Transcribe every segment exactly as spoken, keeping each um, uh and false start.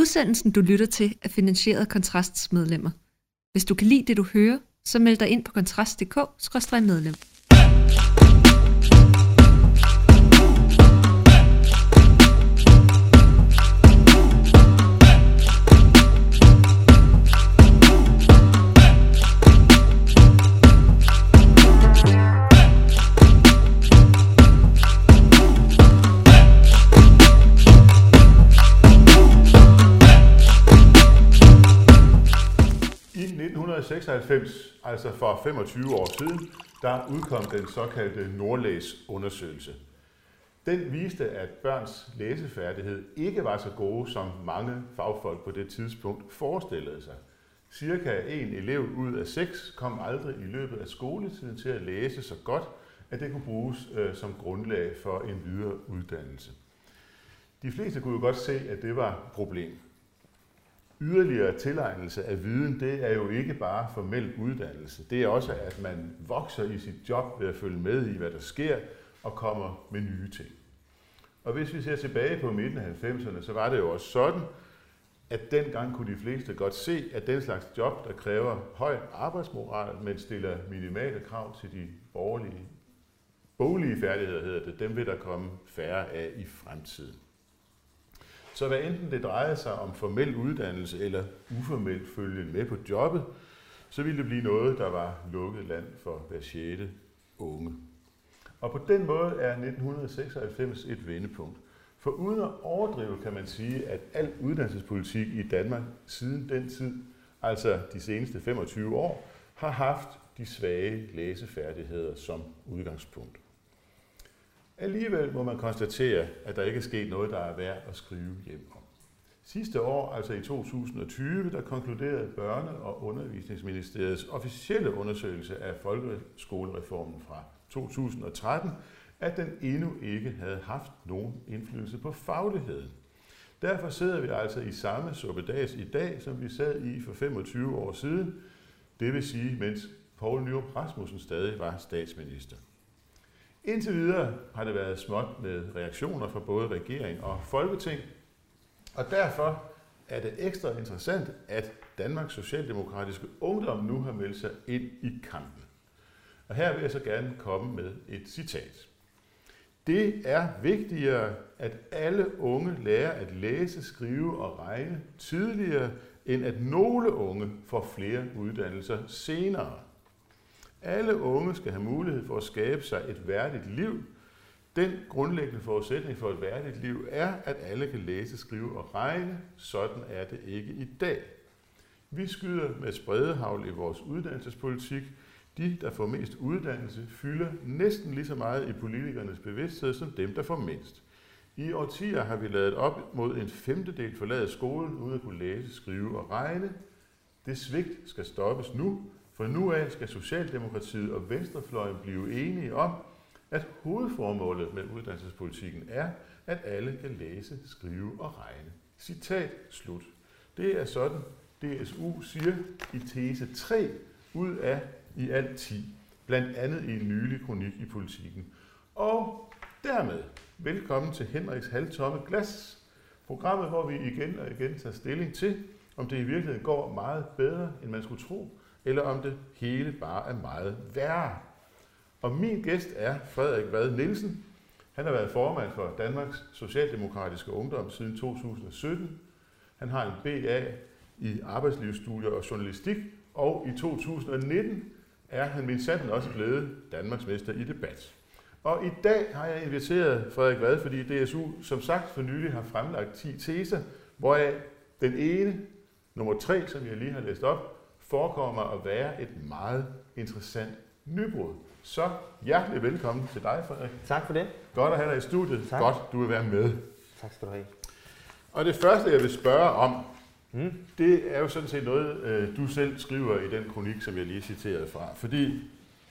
Udsendelsen, du lytter til, er finansieret af Kontrasts medlemmer. Hvis du kan lide det, du hører, så meld dig ind på kontrast punktum d k skråstreg medlem. I nitten seksoghalvfems, altså for femogtyve år siden, der udkom den såkaldte Nordlæs-undersøgelse. Den viste, at børns læsefærdighed ikke var så gode, som mange fagfolk på det tidspunkt forestillede sig. Cirka en elev ud af seks kom aldrig i løbet af skoletiden til at læse så godt, at det kunne bruges øh, som grundlag for en videre uddannelse. De fleste kunne jo godt se, at det var et problem. Yderligere tilegnelse af viden, det er jo ikke bare formel uddannelse. Det er også, at man vokser i sit job ved at følge med i, hvad der sker, og kommer med nye ting. Og hvis vi ser tilbage på midten af halvfemserne, så var det jo også sådan, at dengang kunne de fleste godt se, at den slags job, der kræver høj arbejdsmoral, men stiller minimale krav til de borgerlige, boglige færdigheder, hedder det, dem vil der komme færre af i fremtiden. Så hvad enten det drejede sig om formel uddannelse eller uformelt følge med på jobbet, så ville det blive noget, der var lukket land for hver sjette unge. Og på den måde er nitten seksoghalvfems et vendepunkt. For uden at overdrive kan man sige, at al uddannelsespolitik i Danmark siden den tid, altså de seneste femogtyve år, har haft de svage læsefærdigheder som udgangspunkt. Alligevel må man konstatere, at der ikke er sket noget, der er værd at skrive hjem om. Sidste år, altså i to tusind og tyve, der konkluderede Børne- og Undervisningsministeriets officielle undersøgelse af folkeskolereformen fra to tusind og tretten, at den endnu ikke havde haft nogen indflydelse på fagligheden. Derfor sidder vi altså i samme suppedas i dag, som vi sad i for femogtyve år siden, det vil sige, mens Poul Nyrup Rasmussen stadig var statsminister. Indtil videre har det været småt med reaktioner fra både regering og folketing, og derfor er det ekstra interessant, at Danmarks Socialdemokratiske Ungdom nu har meldt sig ind i kampen. Og her vil jeg så gerne komme med et citat. Det er vigtigere, at alle unge lærer at læse, skrive og regne tidligere, end at nogle unge får flere uddannelser senere. Alle unge skal have mulighed for at skabe sig et værdigt liv. Den grundlæggende forudsætning for et værdigt liv er, at alle kan læse, skrive og regne. Sådan er det ikke i dag. Vi skyder med spredehagl i vores uddannelsespolitik. De, der får mest uddannelse, fylder næsten lige så meget i politikernes bevidsthed som dem, der får mindst. I årtier har vi ladet op mod en femtedel forlade skolen uden at kunne læse, skrive og regne. Det svigt skal stoppes nu. For nu af skal Socialdemokratiet og Venstrefløjen blive enige om, at hovedformålet med uddannelsespolitikken er, at alle kan læse, skrive og regne. Citat slut. Det er sådan, D S U siger i tese tre ud af i alt ti, blandt andet i en nylig kronik i Politikken. Og dermed velkommen til Henriks halvtomme glas, programmet, hvor vi igen og igen tager stilling til, om det i virkeligheden går meget bedre, end man skulle tro, eller om det hele bare er meget værre. Og min gæst er Frederik Vad Nielsen. Han har været formand for Danmarks Socialdemokratiske Ungdom siden to tusind og sytten. Han har en B A i arbejdslivsstudier og journalistik, og i to tusind og nitten er han minsandten også blevet Danmarksmester i debat. Og i dag har jeg inviteret Frederik Vad, fordi D S U som sagt for nylig har fremlagt ti teser, hvoraf den ene, nummer tre, som jeg lige har læst op, forekommer at være et meget interessant nybrud. Så hjertelig velkommen til dig, Frederik. Tak for det. Godt at have dig i studiet. Tak. Godt, du vil være med. Tak skal du have. Og det første, jeg vil spørge om, mm. det er jo sådan set noget, du selv skriver i den kronik, som jeg lige citerede fra. Fordi,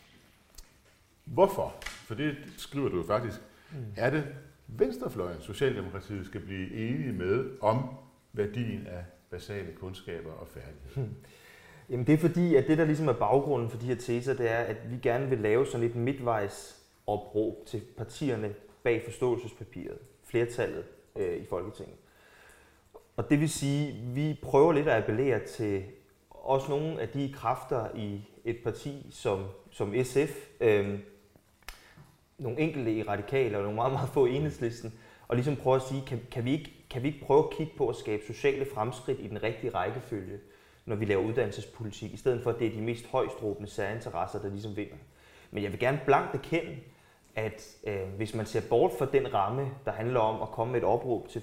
hvorfor? For det skriver du jo faktisk. Mm. Er det Venstrefløjen, Socialdemokratiet skal blive enige med om værdien af basale kundskaber og færdigheder? Mm. Jamen det er fordi, at det der ligesom er baggrunden for de her teser, det er, at vi gerne vil lave sådan et midtvejs opråb til partierne bag forståelsespapiret, flertallet øh, i Folketinget. og det vil sige, at vi prøver lidt at appellere til også nogle af de kræfter i et parti som, som S F, øh, nogle enkelte i Radikale og nogle meget, meget få i Enhedslisten, og ligesom prøve at sige, kan, kan, vi ikke, kan vi ikke prøve at kigge på at skabe sociale fremskridt i den rigtige rækkefølge, når vi laver uddannelsespolitik, i stedet for at det er de mest højstråbende særinteresser, der ligesom vinder. Men jeg vil gerne blankt erkende, at øh, hvis man ser bort fra den ramme, der handler om at komme med et opråb til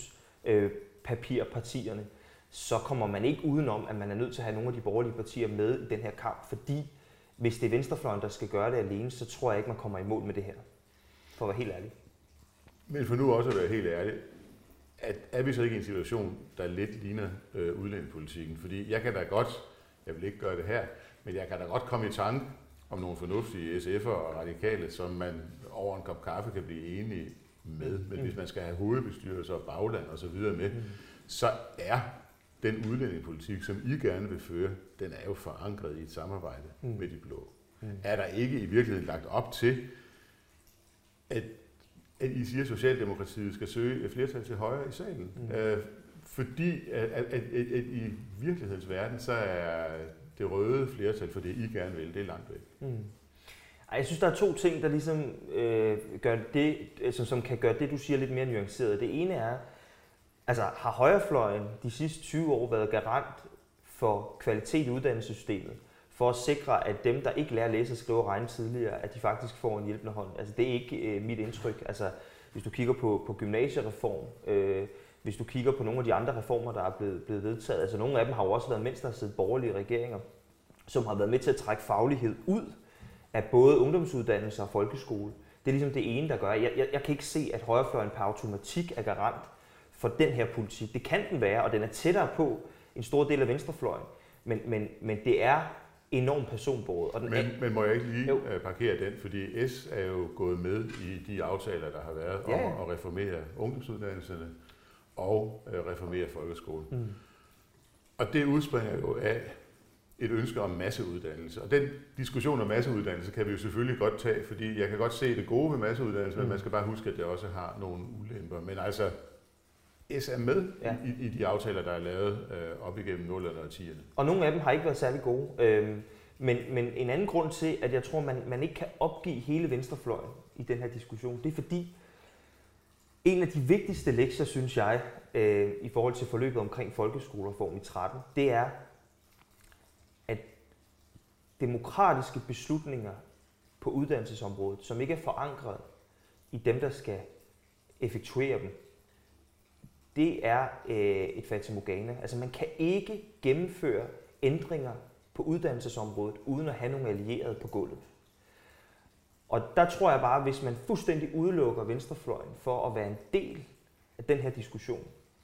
forståelsespapirpartierne, så kommer man ikke udenom, at man er nødt til at have nogle af de borgerlige partier med i den her kamp, fordi hvis det er venstrefløjen, der skal gøre det alene, så tror jeg ikke, man kommer i mål med det her, for at være helt ærlig. Men for nu også at være helt ærlig, at er vi så ikke i en situation, der lidt ligner øh, udlændingepolitikken? Fordi jeg kan da godt, jeg vil ikke gøre det her, men jeg kan da godt komme i tanke om nogle fornuftige S F'ere og radikale, som man over en kop kaffe kan blive enige med. Men mm. hvis man skal have hovedbestyrelser og bagland og så videre med, mm. så er den udlændingepolitik, som I gerne vil føre, den er jo forankret i et samarbejde mm. med de blå. Mm. Er der ikke i virkeligheden lagt op til, at, at I siger, at Socialdemokratiet skal søge et flertal til højre i salen? Mm. Øh, fordi at, at, at, at i virkelighedens verden, så er det røde flertal for det, I gerne vil, det er langt væk. Mm. Jeg synes, der er to ting, der ligesom øh, gør det, altså, som kan gøre det, du siger, lidt mere nuanceret. Det ene er, altså har højrefløjen de sidste tyve år været garant for kvalitet i uddannelsessystemet, for at sikre, at dem, der ikke lærer at læse og skrive og regne tidligere, at de faktisk får en hjælpende hånd. Altså det er ikke øh, mit indtryk. Altså hvis du kigger på, på gymnasiereform, øh, hvis du kigger på nogle af de andre reformer, der er blevet, blevet vedtaget, altså nogle af dem har jo også været, mens der har siddet borgerlige regeringer, som har været med til at trække faglighed ud af både ungdomsuddannelser og folkeskole. Det er ligesom det ene, der gør. Jeg, jeg, jeg kan ikke se, at højrefløjen per automatik er garant for den her politik. Det kan den være, og den er tættere på en stor del af venstrefløjen, men, men, men det er enormt personbåret. Og den men, er... men må jeg ikke lige jo. parkere den, fordi S er jo gået med i de aftaler, der har været om ja. at reformere ungdomsuddannelserne og reformere folkeskolen. Mm. Og det udspringer jo af et ønske om masseuddannelse. Og den diskussion om masseuddannelse kan vi jo selvfølgelig godt tage, fordi jeg kan godt se det gode ved masseuddannelse, mm. men man skal bare huske, at det også har nogle ulemper. Men altså, S er med ja. i, i de aftaler, der er lavet øh, op igennem nullerne og tierne. Og nogle af dem har ikke været særlig gode. Øhm, men, men en anden grund til, at jeg tror, man, man ikke kan opgive hele venstrefløjen i den her diskussion, det er fordi, en af de vigtigste lektier, synes jeg, øh, i forhold til forløbet omkring folkeskolereformen i tretten, det er, at demokratiske beslutninger på uddannelsesområdet, som ikke er forankret i dem, der skal effektuere dem, det er øh, et fatamorgana. Altså man kan ikke gennemføre ændringer på uddannelsesområdet, uden at have nogle allierede på gulvet. Og der tror jeg bare, hvis man fuldstændig udelukker venstrefløjen for at være en del af den her diskussion,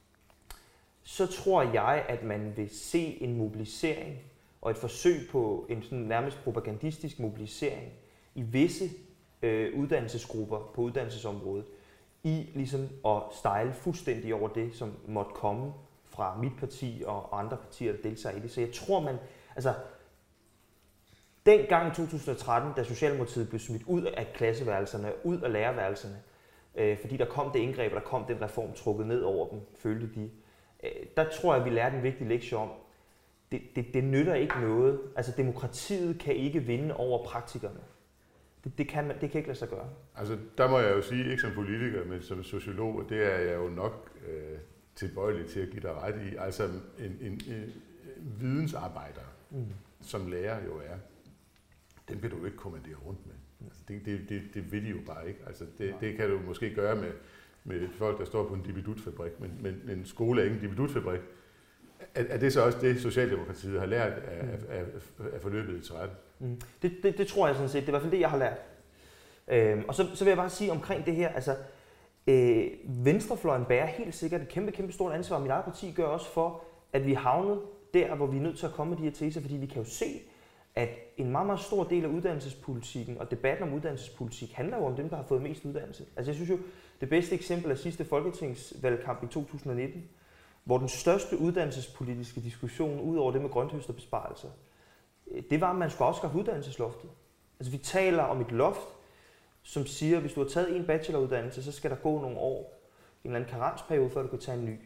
så tror jeg, at man vil se en mobilisering og et forsøg på en sådan nærmest propagandistisk mobilisering i visse øh, uddannelsesgrupper på uddannelsesområdet, i ligesom at stejle fuldstændig over det, som måtte komme fra mit parti og andre partier, der deltager i det. Så jeg tror, man... Altså, dengang i to tusind og tretten, da Socialdemokratiet blev smidt ud af klasseværelserne, ud af lærerværelserne, øh, fordi der kom det indgreb, og der kom den reform trukket ned over dem, følte de, øh, der tror jeg, vi lærte en vigtig lektie om, det, det, det nytter ikke noget. Altså, demokratiet kan ikke vinde over praktikerne. Det, det, kan man, det kan ikke lade sig gøre. Altså, der må jeg jo sige, ikke som politiker, men som sociolog, og det er jeg jo nok øh, tilbøjelig til at give dig ret i. Altså, en, en, en, en vidensarbejder, mm. som lærer jo er, den kan du jo ikke kommandere rundt med. Altså, det, det, det, det vil de jo bare ikke. Altså, det, det kan du måske gøre med, med folk, der står på en dibidutfabrik, men, men en skole er ikke en dibidutfabrik. Er, er det så også det, Socialdemokratiet har lært af, mm. af, af, af forløbet i tretten? Mm. Det, det, det tror jeg sådan set. Det er i hvert fald det, jeg har lært. Øhm, og så, så vil jeg bare sige omkring det her, altså øh, venstrefløjen bærer helt sikkert et kæmpe, kæmpe stort ansvar. Mit eget parti gør også for, at vi havnet der, hvor vi er nødt til at komme med de her teser, fordi vi kan jo se, at en meget, meget stor del af uddannelsespolitikken og debatten om uddannelsespolitik handler jo om dem, der har fået mest uddannelse. Altså jeg synes jo, det bedste eksempel er sidste folketingsvalgkamp i to tusind og nitten, hvor den største uddannelsespolitiske diskussion, ud over det med grønthøsterbesparelser, det var, at man skulle afskaffe uddannelsesloftet. Altså vi taler om et loft, som siger, at hvis du har taget en bacheloruddannelse, så skal der gå nogle år, en eller anden karensperiode, før du kan tage en ny.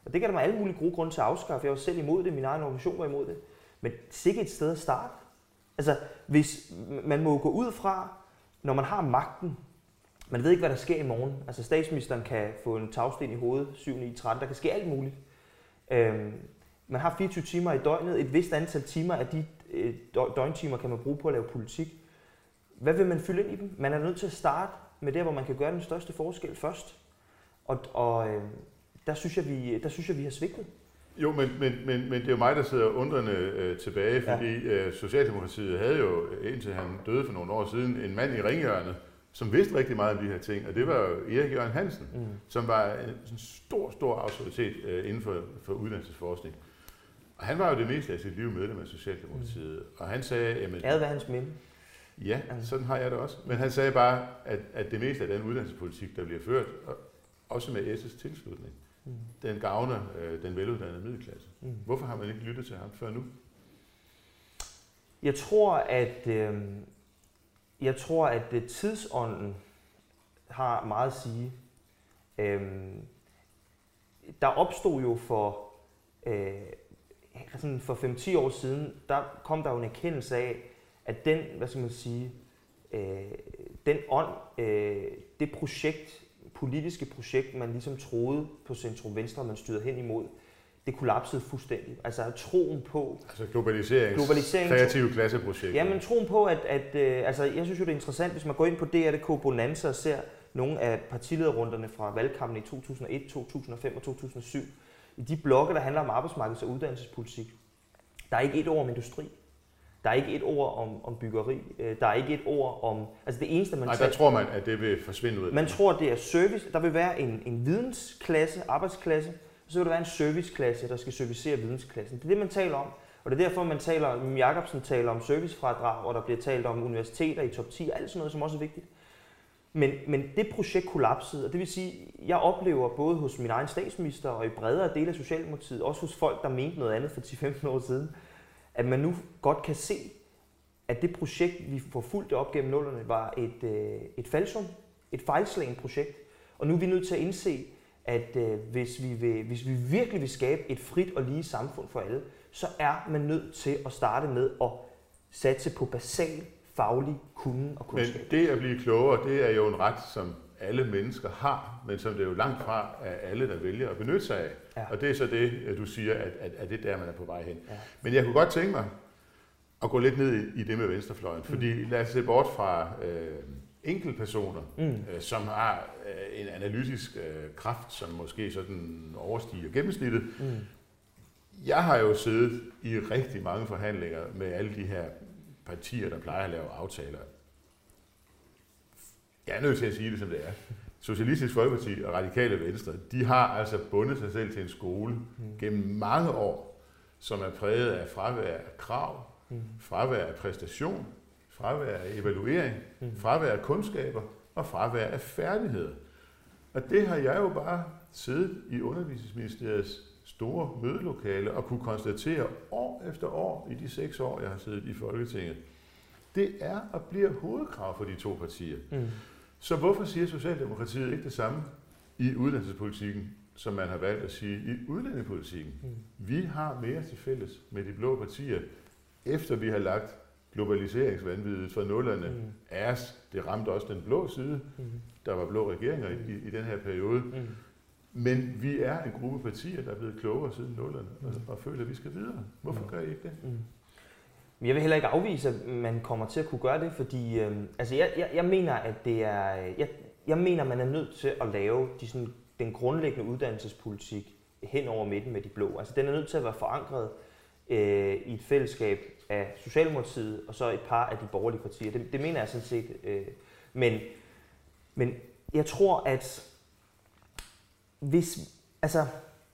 Og det kan der være alle mulige gode grunde til at afskaffe. Jeg var selv imod det, min egen organisation var imod det. Men sikkert et sted at starte. Altså, hvis man må gå ud fra, når man har magten, man ved ikke, hvad der sker i morgen. Altså, statsministeren kan få en tagsten i hovedet, syv ni tretten, der kan ske alt muligt. Øhm, man har fireogtyve timer i døgnet, et vist antal timer af de øh, døgntimer kan man bruge på at lave politik. Hvad vil man fylde ind i dem? Man er nødt til at starte med det, hvor man kan gøre den største forskel først. Og, og øh, der, synes jeg, vi, der synes jeg, vi har svigtet. Jo, men, men, men, men det er jo mig, der sidder undrende øh, tilbage, fordi ja. øh, Socialdemokratiet havde jo, indtil han døde for nogle år siden, en mand i ringhjørnet, som vidste rigtig meget om de her ting, og det var jo Erik Jørgen Hansen, mm. som var en, en stor, stor autoritet øh, inden for, for uddannelsesforskning. Og han var jo det meste af sit liv medlem af Socialdemokratiet, mm. og han sagde... Jamen, Ad hvad hans minde? Ja, sådan har jeg det også. Men han sagde bare, at, at det meste af den uddannelsespolitik, der bliver ført, og også med S' tilslutning, mm. den gavner øh, den veluddannede middelklasse. Mm. Hvorfor har man ikke lyttet til ham før nu? Jeg tror, at øh, jeg tror, at tidsånden har meget at sige. Øh, der opstod jo for øh, sådan for fem til ti år siden, der kom der jo en erkendelse af, at den, hvad skal man sige, øh, den ånd, øh, det projekt, politiske projekt, man ligesom troede på centrum-venstre, man styrede hen imod, det kollapsede fuldstændig. Altså troen på... Altså globaliserings, globalisering, kreative klasseprojekt. Ja, men troen på, at... at øh, altså, jeg synes jo, det er interessant, hvis man går ind på D R punktum d k Bonanza og ser nogle af partilederrunderne fra valgkampen i to tusind og et, to tusind og fem og to tusind og syv. I de blokke, der handler om arbejdsmarkeds- og uddannelsespolitik, der er ikke et ord om industri. Der er ikke et ord om, om byggeri. Der er ikke et ord om... Altså det eneste, man... Nej, der tror man, at det vil forsvinde ud af Man det. tror, det er service. Der vil være en, en vidensklasse, arbejdsklasse, og så vil der være en serviceklasse, der skal servicere vidensklassen. Det er det, man taler om. Og det er derfor, man taler... Jacobsen taler om servicefradrag, og der bliver talt om universiteter i top ti, og alt sådan noget, som også er vigtigt. Men, men det projekt kollapsede, og det vil sige, jeg oplever både hos min egen statsminister og i bredere dele af Socialdemokratiet, også hos folk, der mente noget andet for ti til femten år siden, at man nu godt kan se, at det projekt, vi forfulgte op gennem nullerne, var et, øh, et falsum, et fejlslagent projekt. Og nu er vi nødt til at indse, at øh, hvis, vi vil, hvis vi virkelig vil skabe et frit og lige samfund for alle, så er man nødt til at starte med at satse på basal faglig kunden og kundskab. Men det at blive klogere, det er jo en ret, som alle mennesker har, men som det er jo langt fra af alle, der vælger at benytte sig af. Ja. Og det er så det, du siger, at, at, at det er der, man er på vej hen. Ja. Men jeg kunne godt tænke mig at gå lidt ned i, i det med venstrefløjen, fordi mm. lad os se bort fra øh, enkeltpersoner, mm. øh, som har øh, en analytisk øh, kraft, som måske sådan overstiger gennemsnittet. Mm. Jeg har jo siddet i rigtig mange forhandlinger med alle de her partier, der plejer at lave aftaler. Jeg er nødt til at sige det, som det er. Socialistisk Folkeparti og Radikale Venstre, de har altså bundet sig selv til en skole mm. gennem mange år, som er præget af fravær af krav, mm. fravær af præstation, fravær af evaluering, mm. fravær af kundskaber og fravær af færdigheder. Og det har jeg jo bare siddet i Undervisningsministeriets store mødelokale og kunne konstatere år efter år i de seks år, jeg har siddet i Folketinget. Det er og bliver hovedkrav for de to partier. Mm. Så hvorfor siger Socialdemokratiet ikke det samme i uddannelsespolitikken, som man har valgt at sige i udlændingepolitikken? Mm. Vi har mere til fælles med de blå partier, efter vi har lagt globaliseringsvanviddet fra nullerne mm. af os. Det ramte også den blå side. Mm. Der var blå regeringer i, i, i den her periode. Mm. Men vi er en gruppe partier, der er blevet klogere siden nullerne mm. og, og føler, at vi skal videre. Hvorfor mm. gør I ikke det? Mm. Jeg vil heller ikke afvise, at man kommer til at kunne gøre det, fordi øh, altså jeg, jeg, jeg mener, at det er, jeg, jeg mener, man er nødt til at lave de, sådan, den grundlæggende uddannelsespolitik hen over midten med de blå. Altså den er nødt til at være forankret øh, i et fællesskab af Socialdemokratiet og så et par af de borgerlige partier. Det, det mener jeg sådan set. Øh, men, men jeg tror, at hvis, altså,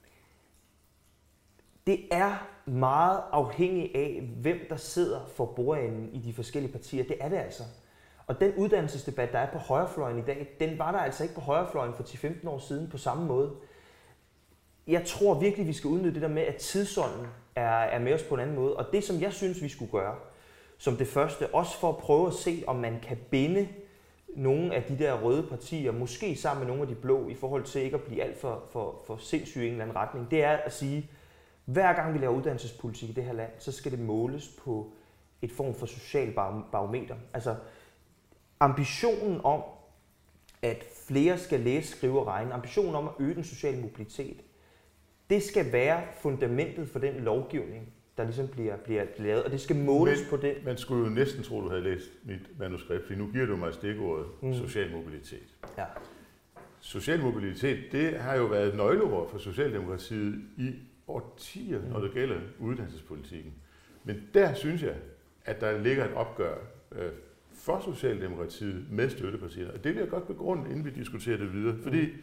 det er meget afhængigt af, hvem der sidder for bordenden i de forskellige partier. Det er det altså. Og den uddannelsesdebat, der er på højrefløjen i dag, den var der altså ikke på højrefløjen for ti til femten år siden på samme måde. Jeg tror virkelig, vi skal udnytte det der med, at tidsånden er, er med os på en anden måde. Og det, som jeg synes, vi skulle gøre, som det første, også for at prøve at se, om man kan binde nogle af de der røde partier, måske sammen med nogle af de blå, i forhold til ikke at blive alt for, for, for sindssyg i en eller anden retning, det er at sige, hver gang vi laver uddannelsespolitik i det her land, så skal det måles på et form for social barometer. Altså ambitionen om, at flere skal læse, skrive og regne, ambitionen om at øge den sociale mobilitet, det skal være fundamentet for den lovgivning, der ligesom bliver, bliver lavet, og det skal måles Men, på det. Man skulle jo næsten tro, du havde læst mit manuskript, for nu giver du mig stikordet mm. social mobilitet. Ja. Social mobilitet, det har jo været et nøgleord for Socialdemokratiet i årtier, mm. når det gælder uddannelsespolitikken. Men der synes jeg, at der ligger et opgør øh, for Socialdemokratiet med støttepartierne. Og det vil jeg godt begrunde, inden vi diskuterer det videre. Fordi mm.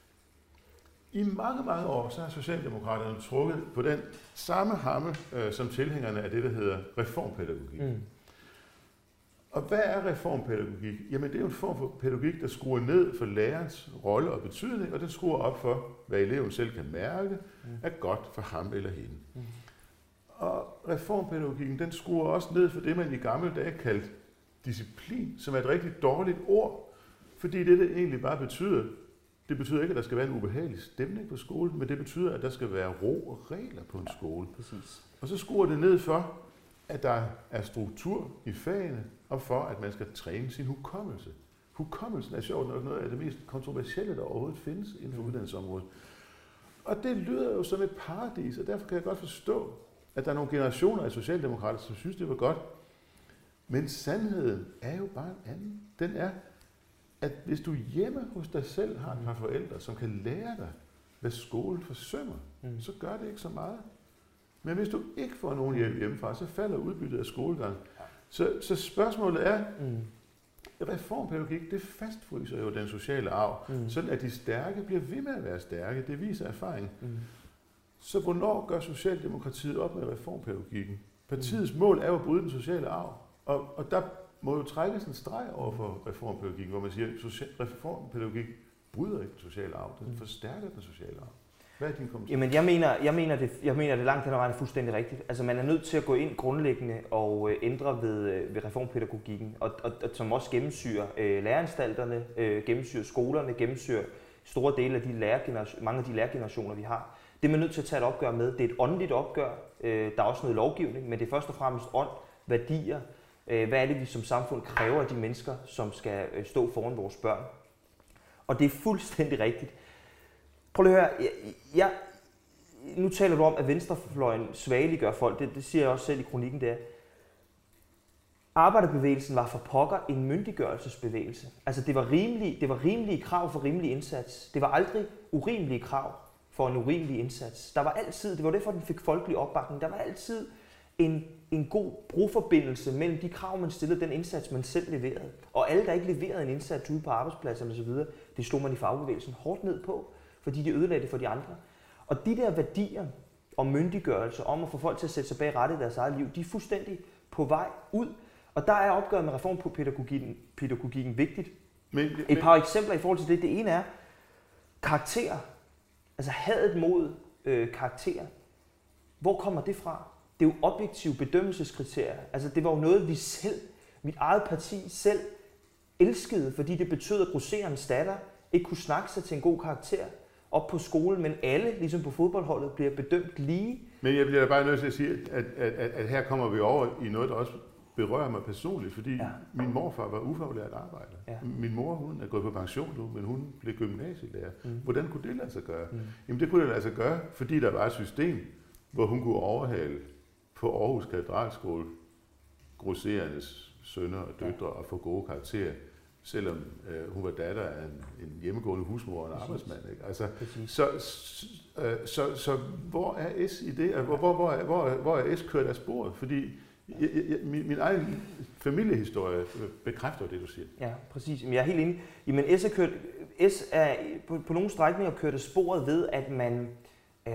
i mange, mange år, så har Socialdemokraterne trukket på den samme hamme, øh, som tilhængerne af det, der hedder reformpædagogik. Mm. Og hvad er reformpædagogik? Jamen det er jo en form for pædagogik, der skruer ned for lærerens rolle og betydning, og den skruer op for, hvad eleven selv kan mærke, mm. er godt for ham eller hende. Mm. Og reformpædagogikken, den skruer også ned for det, man i gamle dage kaldte disciplin, som er et rigtig dårligt ord, fordi det, det egentlig bare betyder, det betyder ikke, at der skal være en ubehagelig stemning på skolen, men det betyder, at der skal være ro og regler på en skole. Præcis. Og så skruer det ned for, at der er struktur i fagene, og for, at man skal træne sin hukommelse. Hukommelsen er sjovt nok noget af det mest kontroversielle, der overhovedet findes inden for uddannelsesområdet. Og det lyder jo som et paradis, og derfor kan jeg godt forstå, at der er nogle generationer af socialdemokrater, som synes, det var godt. Men sandheden er jo bare en anden. Den er, at hvis du hjemme hos dig selv har et par forældre, som kan lære dig, hvad skolen forsømmer, mm. så gør det ikke så meget. Men hvis du ikke får nogen hjælp hjemmefra, så falder udbyttet af skolegang. Så, så spørgsmålet er, mm. reformpædagogik, det fastfryser jo den sociale arv, mm. sådan at de stærke bliver ved med at være stærke. Det viser erfaring. Mm. Så hvornår gør Socialdemokratiet op med reformpædagogikken? Partiets mm. mål er jo at bryde den sociale arv. Og, og der må jo trækkes en streg over for reformpædagogikken, hvor man siger, at reformpædagogik bryder ikke den sociale arv, den forstærker den sociale arv. Hvad er din kommentar? Jamen, jeg mener, jeg mener, det, jeg mener det langt hen ad vejen fuldstændig rigtigt. Altså, man er nødt til at gå ind grundlæggende og øh, ændre ved, øh, ved reformpædagogikken, og, og, og som også gennemsyrer øh, læreanstalterne, øh, gennemsyrer skolerne, gennemsyrer store dele af de lærergeneration, mange af de lærergenerationer, vi har. Det er man nødt til at tage et opgør med. Det er et åndeligt opgør. Øh, der er også noget lovgivning, men det er først og fremmest ånd, værdier. Øh, hvad er det, vi som samfund kræver af de mennesker, som skal øh, stå foran vores børn? Og det er fuldstændig rigtigt. Prøv lige at høre, jeg, jeg, nu taler du om, at venstrefløjen svageliggør folk. Det, det siger jeg også selv i kronikken der. Arbejderbevægelsen var for pokker en myndiggørelsesbevægelse. Altså det var, rimelige, det var rimelige krav for rimelig indsats. Det var aldrig urimelige krav for en urimelig indsats. Der var altid, det var derfor, den fik folkelig opbakning, der var altid en, en god broforbindelse mellem de krav, man stillede, den indsats, man selv leverede. Og alle, der ikke leverede en indsats ude på arbejdspladserne osv., det stod man i fagbevægelsen hårdt ned på, fordi de ødelagde det for de andre. Og de der værdier om myndiggørelse, om at få folk til at sætte sig bag rette i deres eget liv, de er fuldstændig på vej ud. Og der er opgøret med reform på pædagogikken, pædagogikken vigtigt. Men, men, Et par eksempler i forhold til det. Det ene er karakterer. Altså hadet mod øh, karakterer. Hvor kommer det fra? Det er jo objektive bedømmelseskriterier. Altså det var jo noget, vi selv, mit eget parti selv elskede, fordi det betød, at grossererens datter ikke kunne snakke sig til en god karakter op på skolen, men alle, ligesom på fodboldholdet, bliver bedømt lige. Men jeg bliver bare nødt til at sige, at, at, at, at her kommer vi over i noget, der også berører mig personligt, fordi ja. min morfar var ufaglært arbejder. Ja. Min mor, hun er gået på pension nu, men hun blev gymnasielærer. Mm. Hvordan kunne det lade sig gøre? Mm. Jamen det kunne det lade sig gøre, fordi der var et system, hvor hun kunne overhale på Aarhus Katedralskole grosserernes sønner og døtre ja. og få gode karakterer, selvom øh, hun var datter af en, en hjemmegående husmor og en arbejdsmand. Ikke? Altså, så, så, øh, så, så hvor er S i det? Hvor, hvor, hvor, er, hvor, hvor er S kørt af sporet? Fordi jeg, jeg, min, min egen familiehistorie bekræfter det, du siger. Ja, præcis. Jeg er helt enig. Jamen, S er, kørt, S er på, på nogle strækninger kørt af sporet ved, at man, øh,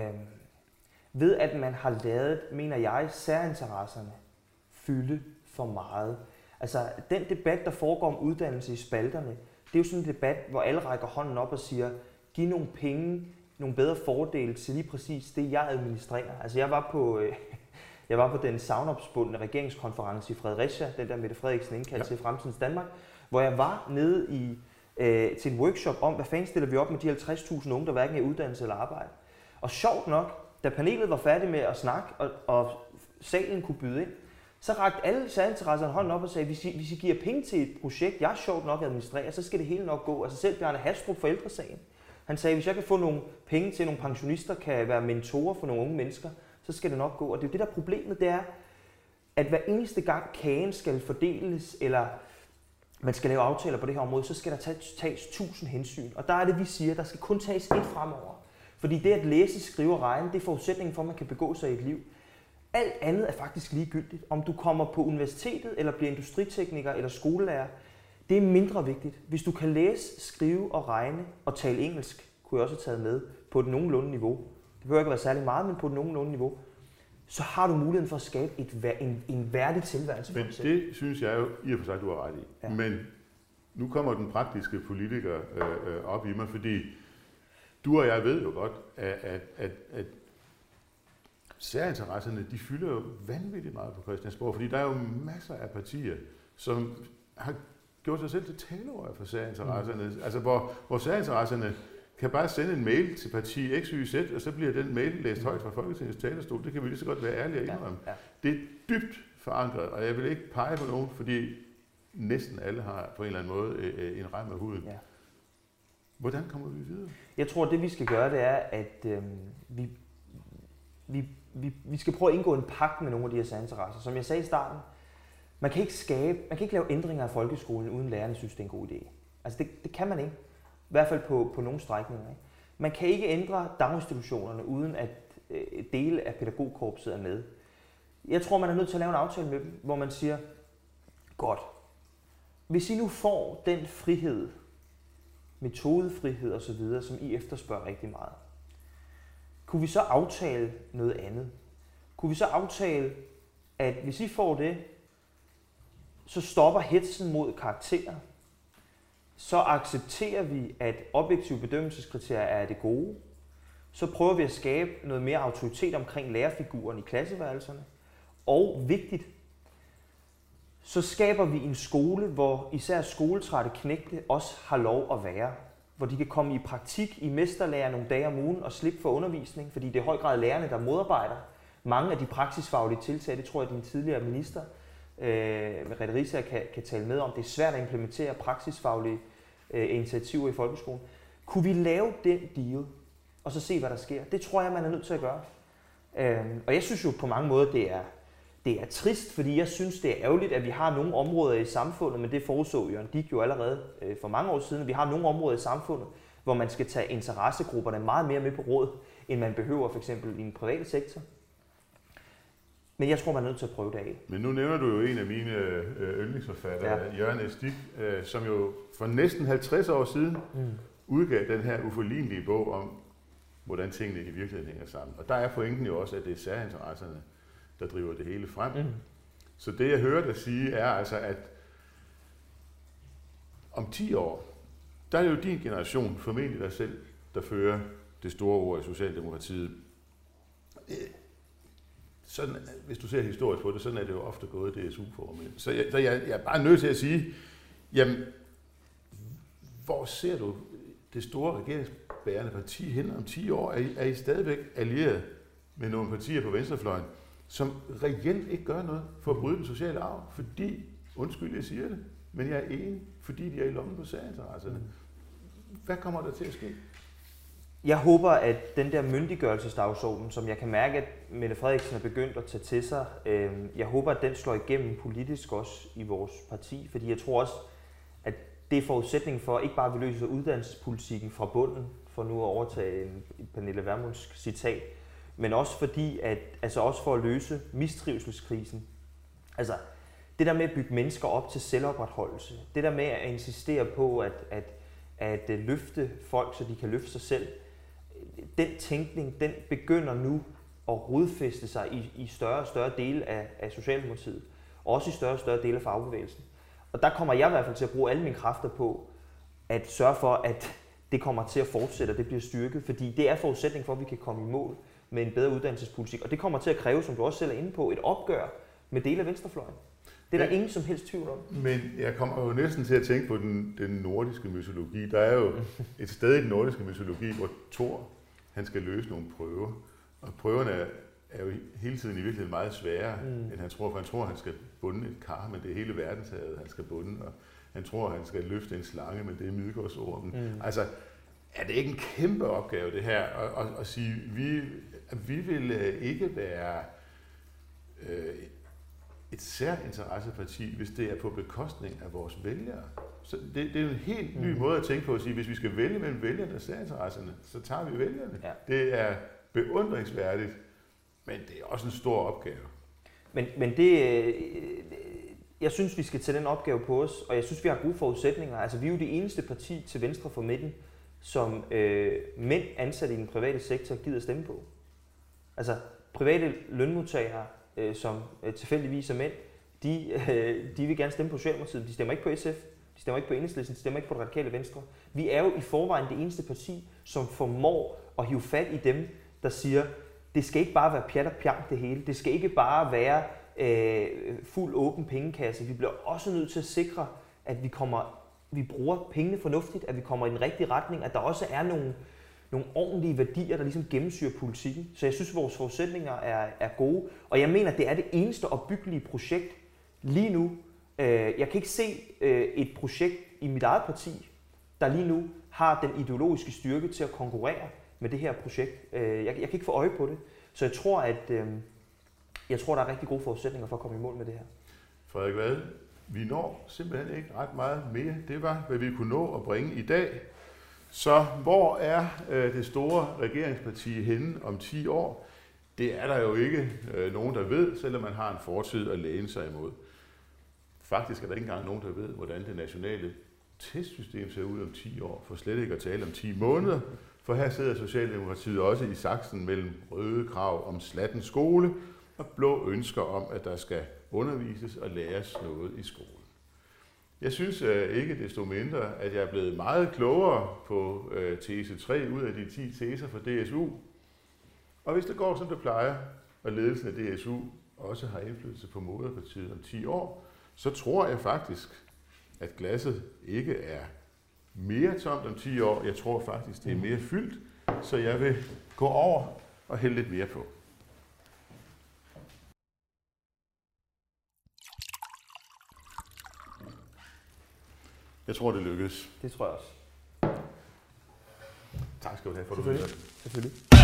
ved, at man har lavet, mener jeg, særinteresserne fylde for meget. Altså, den debat, der foregår om uddannelse i spalterne, det er jo sådan en debat, hvor alle rækker hånden op og siger, giv nogle penge, nogle bedre fordele til lige præcis det, jeg administrerer. Altså, jeg var på, øh, jeg var på den savnopspundne regeringskonference i Fredericia, den der Mette Frederiksen indkaldte til ja. Fremtidens Danmark, hvor jeg var nede i, øh, til en workshop om, hvad fanden stiller vi op med de halvtreds tusind unge, der hverken er uddannelse eller arbejde. Og sjovt nok, da panelet var færdig med at snakke, og, og salen kunne byde ind, så rakte alle særinteresserne hånden op og sagde, hvis I, hvis I giver penge til et projekt, jeg er sjovt nok administrerer, så skal det hele nok gå. Altså selv Bjarne Hastrup fra Ældresagen, han sagde, hvis jeg kan få nogle penge til, nogle pensionister kan være mentorer for nogle unge mennesker, så skal det nok gå. Og det er jo det, der problemet, det er, at hver eneste gang kagen skal fordeles, eller man skal lave aftaler på det her område, så skal der tages, tages tusind hensyn. Og der er det, vi siger, der skal kun tages et fremover. Fordi det at læse, skrive og regne, det er forudsætningen for, at man kan begå sig i et liv. Alt andet er faktisk ligegyldigt. Om du kommer på universitetet, eller bliver industritekniker eller skolelærer, det er mindre vigtigt. Hvis du kan læse, skrive og regne og tale engelsk, kunne jeg også have taget med på et nogenlunde niveau. Det behøver ikke være særlig meget, men på et nogenlunde niveau. Så har du muligheden for at skabe et, en, en værdig tilværelse. Men det synes jeg jo i og for sig, du har ret i. Ja. Men nu kommer den praktiske politiker øh, øh, op i mig, fordi du og jeg ved jo godt, at, at, at, at særinteresserne, de fylder jo vanvittigt meget på Christiansborg, fordi der er jo masser af partier, som har gjort sig selv til talerør for særinteresserne. Mm. Altså hvor, hvor særinteresserne kan bare sende en mail til parti X Y Z, og så bliver den mail læst højt fra Folketingets talerstol. Det kan vi lige så godt være ærlige og indrømme. Ja, ja. Det er dybt forankret, og jeg vil ikke pege på nogen, fordi næsten alle har på en eller anden måde en rem af huden. Ja. Hvordan kommer vi videre? Jeg tror, det vi skal gøre, det er, at øh, vi, vi, vi, vi skal prøve at indgå en pagt med nogle af de her særinteresser. Som jeg sagde i starten, man kan ikke skabe, man kan ikke lave ændringer af folkeskolen, uden lærerne synes, det er en god idé. Altså det, det kan man ikke. I hvert fald på, på nogle strækninger. Ikke? Man kan ikke ændre daginstitutionerne, uden at øh, dele af pædagogkorpset er med. Jeg tror, man er nødt til at lave en aftale med dem, hvor man siger, godt, hvis I nu får den frihed, metodefrihed osv., som I efterspørger rigtig meget, kunne vi så aftale noget andet? Kunne vi så aftale, at hvis I får det, så stopper hetsen mod karakterer, så accepterer vi, at objektive bedømmelseskriterier er det gode, så prøver vi at skabe noget mere autoritet omkring lærerfiguren i klasseværelserne, og vigtigt, så skaber vi en skole, hvor især skoletrætte knægte også har lov at være, hvor de kan komme i praktik i mesterlærer nogle dage om ugen og slippe for undervisning, fordi det er i høj grad lærerne, der modarbejder mange af de praksisfaglige tiltag. Det tror jeg, din tidligere minister, øh, Merete Riisager, kan, kan tale med om. Det er svært at implementere praksisfaglige øh, initiativer i folkeskolen. Kunne vi lave den deal, og så se, hvad der sker? Det tror jeg, man er nødt til at gøre. Øh, og jeg synes jo på mange måder, det er Det er trist, fordi jeg synes, det er ærgerligt, at vi har nogle områder i samfundet, men det forudså Jørgen Dich jo allerede øh, for mange år siden. Vi har nogle områder i samfundet, hvor man skal tage interessegrupperne meget mere med på råd, end man behøver for eksempel i en private sektor. Men jeg tror, man er nødt til at prøve det af. Men nu nævner du jo en af mine øh, yndlingsforfattere, ja. Jørgen S. Dich, øh, som jo for næsten halvtreds år siden mm. udgav den her uforlignelige bog om, hvordan tingene i virkeligheden hænger sammen. Og der er pointen jo også, at det er særinteresserne, der driver det hele frem. Mm. Så det, jeg hører dig sige, er altså, at om ti år, der er det jo din generation, formentlig dig selv, der fører det store ord i Socialdemokratiet. Sådan, hvis du ser historisk på det, sådan er det jo ofte gået D S U-formelt. Så, jeg, så jeg, jeg er bare nødt til at sige, jamen, hvor ser du det store regeringsbærende parti hen om ti år? Er I, er I stadigvæk allieret med nogle partier på venstrefløjen, som reelt ikke gør noget for at bryde den sociale arv, fordi, undskyld, jeg siger det, men jeg er enig, fordi de er i lommen på særinteresserne. Hvad kommer der til at ske? Jeg håber, at den der myndiggørelsesdagsorden, som jeg kan mærke, at Mette Frederiksen er begyndt at tage til sig, øh, jeg håber, at den slår igennem politisk også i vores parti, fordi jeg tror også, at det er forudsætningen for, ikke bare at vi løser uddannelsespolitikken fra bunden, for nu at overtage en Pernille Vermunds citat, men også fordi, at, altså også for at løse mistrivselskrisen. Altså, det der med at bygge mennesker op til selvopretholdelse, det der med at insistere på at, at, at løfte folk, så de kan løfte sig selv, den tænkning, den begynder nu at rodfæste sig i, i større og større dele af, af Socialdemokratiet, og også i større og større dele af fagbevægelsen. Og der kommer jeg i hvert fald til at bruge alle mine kræfter på at sørge for, at det kommer til at fortsætte, og det bliver styrket, fordi det er forudsætning for, at vi kan komme i mål med en bedre uddannelsespolitik. Og det kommer til at kræve, som du også selv er inde på, et opgør med dele af venstrefløjen. Det er der ingen som helst tvivl om. Men jeg kommer jo næsten til at tænke på den, den nordiske mytologi. Der er jo et sted i den nordiske mytologi, hvor Thor han skal løse nogle prøver. Og prøverne er, er jo hele tiden i virkeligheden meget sværere, mm. end han tror. For han tror, han skal bunde et kar, men det er hele verdenshavet, han skal bunde. Og han tror, han skal løfte en slange, men det er Midgårdsormen. Mm. Altså, er det ikke en kæmpe opgave, det her? At, at, at sige, vi, vi vil ikke være øh, et særinteresseparti, hvis det er på bekostning af vores vælgere. Så det, det er en helt ny mm. måde at tænke på at sige, hvis vi skal vælge mellem vælgerne og særinteresserne, så tager vi vælgerne. Ja. Det er beundringsværdigt, men det er også en stor opgave. Men, men det, jeg synes, vi skal tage den opgave på os, og jeg synes, vi har gode forudsætninger. Altså, vi er jo det eneste parti til venstre for midten, som øh, mænd ansat i den private sektor gider stemme på. Altså, private lønmodtagere, øh, som øh, tilfældigvis er mænd, de, øh, de vil gerne stemme på Socialdemokratiet. De stemmer ikke på S F, de stemmer ikke på Enhedslisten, de stemmer ikke på det radikale venstre. Vi er jo i forvejen det eneste parti, som formår at hive fat i dem, der siger, det skal ikke bare være pjat og pjank det hele. Det skal ikke bare være øh, fuld åben pengekasse. Vi bliver også nødt til at sikre, at vi kommer, vi bruger pengene fornuftigt, at vi kommer i den rigtige retning, at der også er nogle, nogle ordentlige værdier, der ligesom gennemsyrer politikken. Så jeg synes, at vores forudsætninger er, er gode, og jeg mener, at det er det eneste opbyggelige projekt lige nu. Øh, jeg kan ikke se øh, et projekt i mit eget parti, der lige nu har den ideologiske styrke til at konkurrere med det her projekt. Jeg, jeg kan ikke få øje på det. Så jeg tror, at øh, jeg tror, der er rigtig gode forudsætninger for at komme i mål med det her. Frederik Vad, vi når simpelthen ikke ret meget mere. Det var, hvad vi kunne nå at bringe i dag. Så hvor er øh, det store regeringsparti henne om ti år? Det er der jo ikke øh, nogen, der ved, selvom man har en fortid at læne sig imod. Faktisk er der ikke engang nogen, der ved, hvordan det nationale testsystem ser ud om ti år, for slet ikke at tale om ti måneder. For her sidder Socialdemokratiet også i saksen mellem røde krav om slatten skole og blå ønsker om, at der skal undervises og læres noget i skolen. Jeg synes uh, ikke desto mindre, at jeg er blevet meget klogere på uh, tese tre ud af de ti teser for D S U. Og hvis det går, som det plejer, og ledelsen af D S U også har indflydelse på moderpartiet om ti år, så tror jeg faktisk, at glasset ikke er mere tomt om ti år. Jeg tror faktisk, det er mere fyldt, så jeg vil gå over og hælde lidt mere på. Jeg tror, det lykkes. Det tror jeg også. Tak skal du have for, at du Selvfølgelig. hørte. Selvfølgelig.